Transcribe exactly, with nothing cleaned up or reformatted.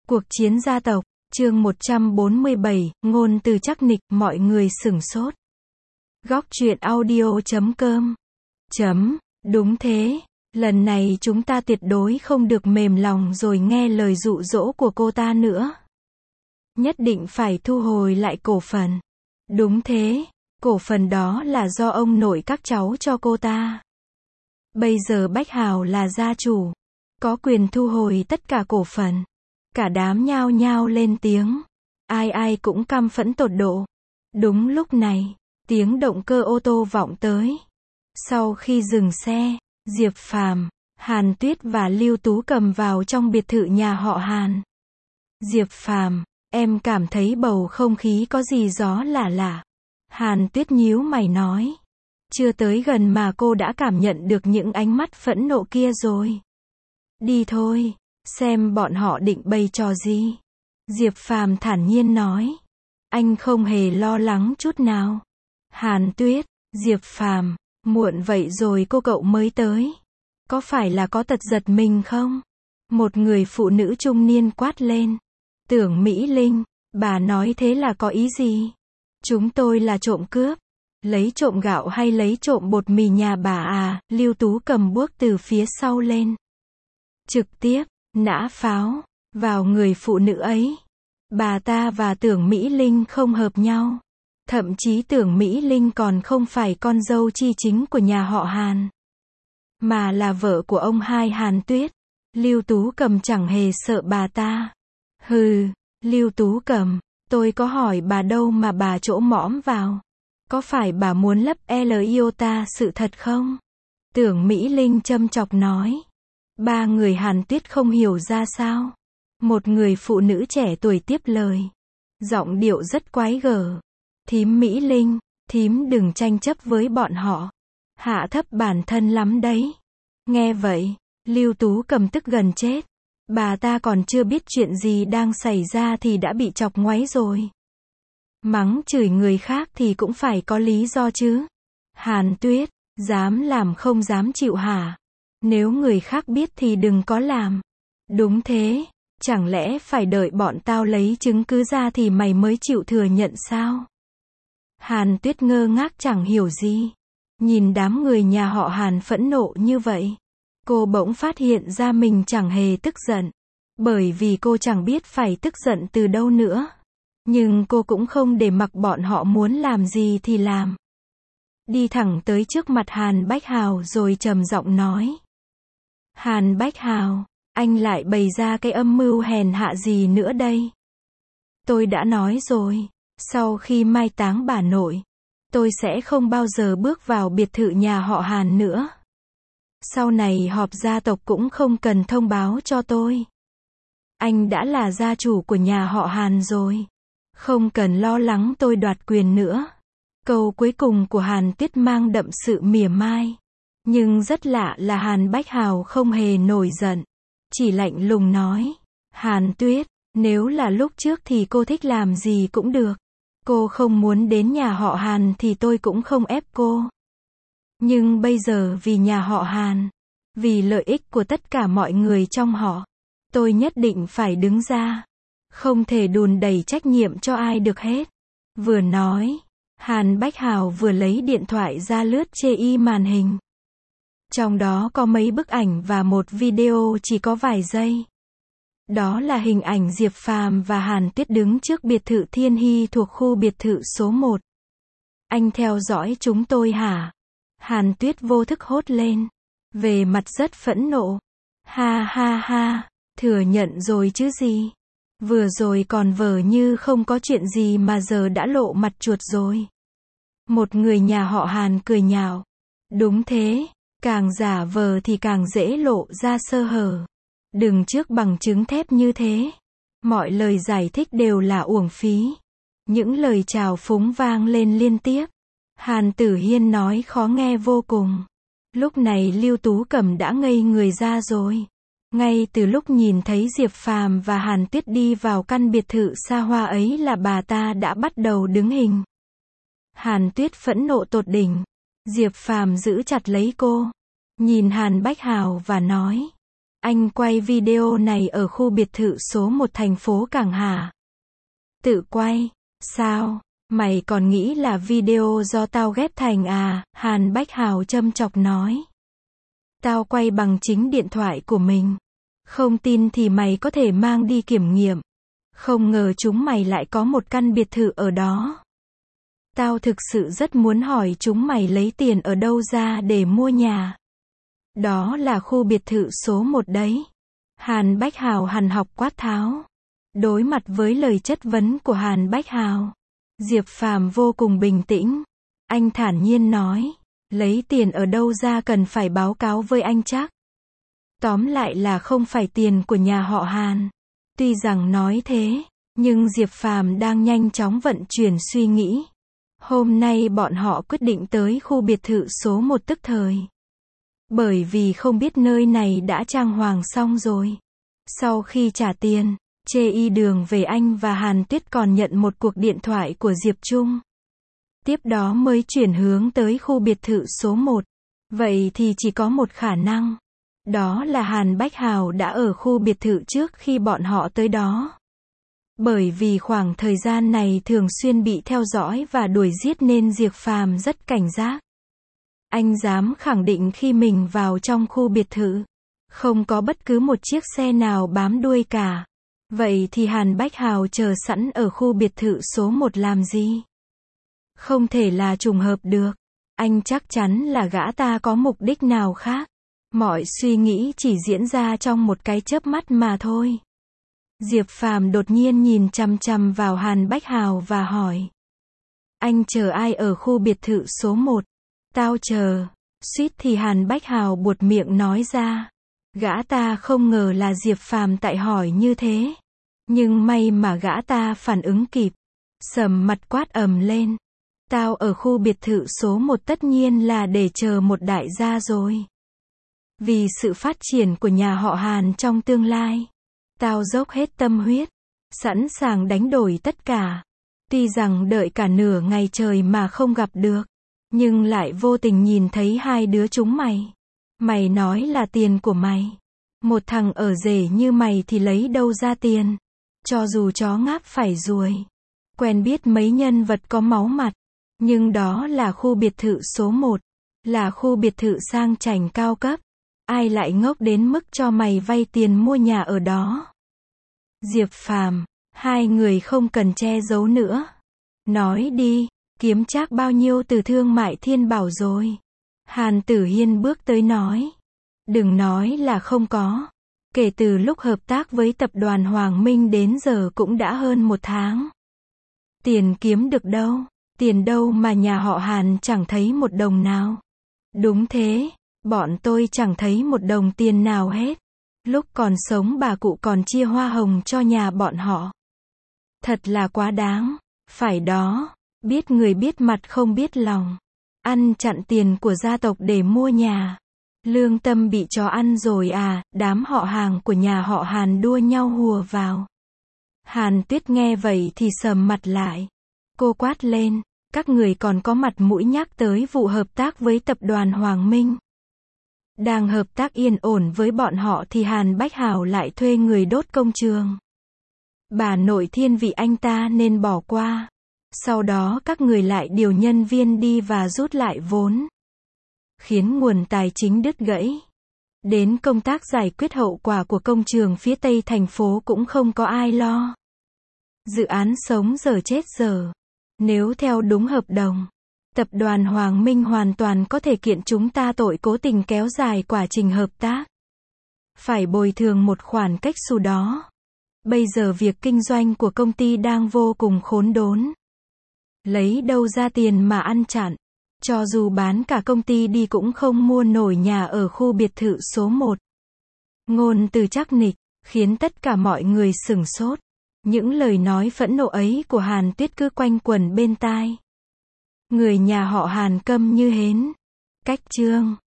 Cuộc chiến gia tộc, chương một trăm bốn mươi bảy, ngôn từ chắc nịch, mọi người sửng sốt. Góc truyện audio chấm com. Chấm, đúng thế, lần này chúng ta tuyệt đối không được mềm lòng rồi nghe lời dụ dỗ của cô ta nữa. Nhất định phải thu hồi lại cổ phần. Đúng thế, cổ phần đó là do ông nội các cháu cho cô ta. Bây giờ Bách Hào là gia chủ, có quyền thu hồi tất cả cổ phần. Cả đám nhao nhao lên tiếng. Ai ai cũng căm phẫn tột độ. Đúng lúc này, tiếng động cơ ô tô vọng tới. Sau khi dừng xe, Diệp Phàm, Hàn Tuyết và Lưu Tú Cầm vào trong biệt thự nhà họ Hàn. Diệp Phàm, em cảm thấy bầu không khí có gì gió lạ lạ. Hàn Tuyết nhíu mày nói. Chưa tới gần mà cô đã cảm nhận được những ánh mắt phẫn nộ kia rồi. Đi thôi, xem bọn họ định bày trò gì. Diệp Phàm thản nhiên nói. Anh không hề lo lắng chút nào. Hàn Tuyết, Diệp Phàm, muộn vậy rồi cô cậu mới tới. Có phải là có tật giật mình không? Một người phụ nữ trung niên quát lên. Tưởng Mỹ Linh, bà nói thế là có ý gì? Chúng tôi là trộm cướp. Lấy trộm gạo hay lấy trộm bột mì nhà bà à? Lưu Tú Cầm bước từ phía sau lên. Trực tiếp nã pháo vào người phụ nữ ấy. Bà ta và Tưởng Mỹ Linh không hợp nhau. Thậm chí Tưởng Mỹ Linh còn không phải con dâu chi chính của nhà họ Hàn, mà là vợ của ông hai Hàn Tuyết. Lưu Tú Cầm chẳng hề sợ bà ta. Hừ, Lưu Tú Cầm, tôi có hỏi bà đâu mà bà chỗ mõm vào. Có phải bà muốn lấp lờ iota sự thật không? Tưởng Mỹ Linh châm chọc nói. Ba người Hàn Tuyết không hiểu ra sao. Một người phụ nữ trẻ tuổi tiếp lời. Giọng điệu rất quái gở. Thím Mỹ Linh, thím đừng tranh chấp với bọn họ. Hạ thấp bản thân lắm đấy. Nghe vậy, Lưu Tú Cầm tức gần chết. Bà ta còn chưa biết chuyện gì đang xảy ra thì đã bị chọc ngoáy rồi. Mắng chửi người khác thì cũng phải có lý do chứ. Hàn Tuyết, dám làm không dám chịu hả? Nếu người khác biết thì đừng có làm. Đúng thế, chẳng lẽ phải đợi bọn tao lấy chứng cứ ra thì mày mới chịu thừa nhận sao? Hàn Tuyết ngơ ngác chẳng hiểu gì. Nhìn đám người nhà họ Hàn phẫn nộ như vậy, cô bỗng phát hiện ra mình chẳng hề tức giận. Bởi vì cô chẳng biết phải tức giận từ đâu nữa. Nhưng cô cũng không để mặc bọn họ muốn làm gì thì làm. Đi thẳng tới trước mặt Hàn Bách Hào rồi trầm giọng nói. Hàn Bách Hào, anh lại bày ra cái âm mưu hèn hạ gì nữa đây? Tôi đã nói rồi, sau khi mai táng bà nội, tôi sẽ không bao giờ bước vào biệt thự nhà họ Hàn nữa. Sau này họp gia tộc cũng không cần thông báo cho tôi. Anh đã là gia chủ của nhà họ Hàn rồi. Không cần lo lắng tôi đoạt quyền nữa. Câu cuối cùng của Hàn Tuyết mang đậm sự mỉa mai. Nhưng rất lạ là Hàn Bách Hào không hề nổi giận. Chỉ lạnh lùng nói. Hàn Tuyết, nếu là lúc trước thì cô thích làm gì cũng được. Cô không muốn đến nhà họ Hàn thì tôi cũng không ép cô. Nhưng bây giờ vì nhà họ Hàn, vì lợi ích của tất cả mọi người trong họ, tôi nhất định phải đứng ra. Không thể đùn đẩy trách nhiệm cho ai được hết. Vừa nói, Hàn Bách Hào vừa lấy điện thoại ra lướt chê y màn hình. Trong đó có mấy bức ảnh và một video chỉ có vài giây. Đó là hình ảnh Diệp Phàm và Hàn Tuyết đứng trước biệt thự Thiên Hy thuộc khu biệt thự số một. Anh theo dõi chúng tôi hả? Hàn Tuyết vô thức hốt lên. Về mặt rất phẫn nộ. Ha ha ha, thừa nhận rồi chứ gì. Vừa rồi còn vờ như không có chuyện gì mà giờ đã lộ mặt chuột rồi. Một người nhà họ Hàn cười nhạo. Đúng thế, càng giả vờ thì càng dễ lộ ra sơ hở. Đừng trước bằng chứng thép như thế. Mọi lời giải thích đều là uổng phí. Những lời chào phúng vang lên liên tiếp. Hàn Tử Hiên nói khó nghe vô cùng. Lúc này Lưu Tú Cầm đã ngây người ra rồi. Ngay từ lúc nhìn thấy Diệp Phàm và Hàn Tuyết đi vào căn biệt thự xa hoa ấy là bà ta đã bắt đầu đứng hình. Hàn Tuyết phẫn nộ tột đỉnh. Diệp Phàm giữ chặt lấy cô. Nhìn Hàn Bách Hào và nói. Anh quay video này ở khu biệt thự số một thành phố Cảng hả? Tự quay? Sao? Mày còn nghĩ là video do tao ghép thành à? Hàn Bách Hào châm chọc nói. Tao quay bằng chính điện thoại của mình. Không tin thì mày có thể mang đi kiểm nghiệm. Không ngờ chúng mày lại có một căn biệt thự ở đó. Tao thực sự rất muốn hỏi chúng mày lấy tiền ở đâu ra để mua nhà. Đó là khu biệt thự số một đấy. Hàn Bách Hào hằn học quát tháo. Đối mặt với lời chất vấn của Hàn Bách Hào, Diệp Phàm vô cùng bình tĩnh. Anh thản nhiên nói, lấy tiền ở đâu ra cần phải báo cáo với anh chắc. Tóm lại là không phải tiền của nhà họ Hàn. Tuy rằng nói thế, nhưng Diệp Phàm đang nhanh chóng vận chuyển suy nghĩ. Hôm nay bọn họ quyết định tới khu biệt thự số một tức thời. Bởi vì không biết nơi này đã trang hoàng xong rồi. Sau khi trả tiền, chê y đường về anh và Hàn Tuyết còn nhận một cuộc điện thoại của Diệp Trung. Tiếp đó mới chuyển hướng tới khu biệt thự số một. Vậy thì chỉ có một khả năng. Đó là Hàn Bách Hào đã ở khu biệt thự trước khi bọn họ tới đó. Bởi vì khoảng thời gian này thường xuyên bị theo dõi và đuổi giết nên Diệp Phàm rất cảnh giác. Anh dám khẳng định khi mình vào trong khu biệt thự, không có bất cứ một chiếc xe nào bám đuôi cả. Vậy thì Hàn Bách Hào chờ sẵn ở khu biệt thự số một làm gì? Không thể là trùng hợp được. Anh chắc chắn là gã ta có mục đích nào khác. Mọi suy nghĩ chỉ diễn ra trong một cái chớp mắt mà thôi. Diệp Phàm đột nhiên nhìn chằm chằm vào Hàn Bách Hào và hỏi. Anh chờ ai ở khu biệt thự số một? Tao chờ. Suýt thì Hàn Bách Hào buột miệng nói ra. Gã ta không ngờ là Diệp Phàm tại hỏi như thế. Nhưng may mà gã ta phản ứng kịp. Sầm mặt quát ầm lên. Tao ở khu biệt thự số một tất nhiên là để chờ một đại gia rồi. Vì sự phát triển của nhà họ Hàn trong tương lai, tao dốc hết tâm huyết, sẵn sàng đánh đổi tất cả. Tuy rằng đợi cả nửa ngày trời mà không gặp được, nhưng lại vô tình nhìn thấy hai đứa chúng mày. Mày nói là tiền của mày. Một thằng ở rể như mày thì lấy đâu ra tiền. Cho dù chó ngáp phải ruồi. Quen biết mấy nhân vật có máu mặt. Nhưng đó là khu biệt thự số một. Là khu biệt thự sang chảnh cao cấp. Ai lại ngốc đến mức cho mày vay tiền mua nhà ở đó. Diệp Phàm, hai người không cần che giấu nữa. Nói đi, kiếm trác bao nhiêu từ Thương Mại Thiên Bảo rồi? Hàn Tử Hiên bước tới nói. Đừng nói là không có. Kể từ lúc hợp tác với tập đoàn Hoàng Minh đến giờ cũng đã hơn một tháng. Tiền kiếm được đâu? Tiền đâu mà nhà họ Hàn chẳng thấy một đồng nào. Đúng thế, bọn tôi chẳng thấy một đồng tiền nào hết. Lúc còn sống bà cụ còn chia hoa hồng cho nhà bọn họ. Thật là quá đáng. Phải đó, biết người biết mặt không biết lòng. Ăn chặn tiền của gia tộc để mua nhà. Lương tâm bị chó ăn rồi à? Đám họ hàng của nhà họ Hàn đua nhau hùa vào. Hàn Tuyết nghe vậy thì sầm mặt lại. Cô quát lên, các người còn có mặt mũi nhắc tới vụ hợp tác với tập đoàn Hoàng Minh. Đang hợp tác yên ổn với bọn họ thì Hàn Bách Hào lại thuê người đốt công trường. Bà nội thiên vị anh ta nên bỏ qua. Sau đó các người lại điều nhân viên đi và rút lại vốn. Khiến nguồn tài chính đứt gãy. Đến công tác giải quyết hậu quả của công trường phía tây thành phố cũng không có ai lo. Dự án sống dở chết dở. Nếu theo đúng hợp đồng, tập đoàn Hoàng Minh hoàn toàn có thể kiện chúng ta tội cố tình kéo dài quá trình hợp tác. Phải bồi thường một khoản cách xù đó. Bây giờ việc kinh doanh của công ty đang vô cùng khốn đốn. Lấy đâu ra tiền mà ăn chặn. Cho dù bán cả công ty đi cũng không mua nổi nhà ở khu biệt thự số một. Ngôn từ chắc nịch, khiến tất cả mọi người sửng sốt. Những lời nói phẫn nộ ấy của Hàn Tuyết cứ quanh quẩn bên tai. Người nhà họ Hàn câm như hến. Cách chương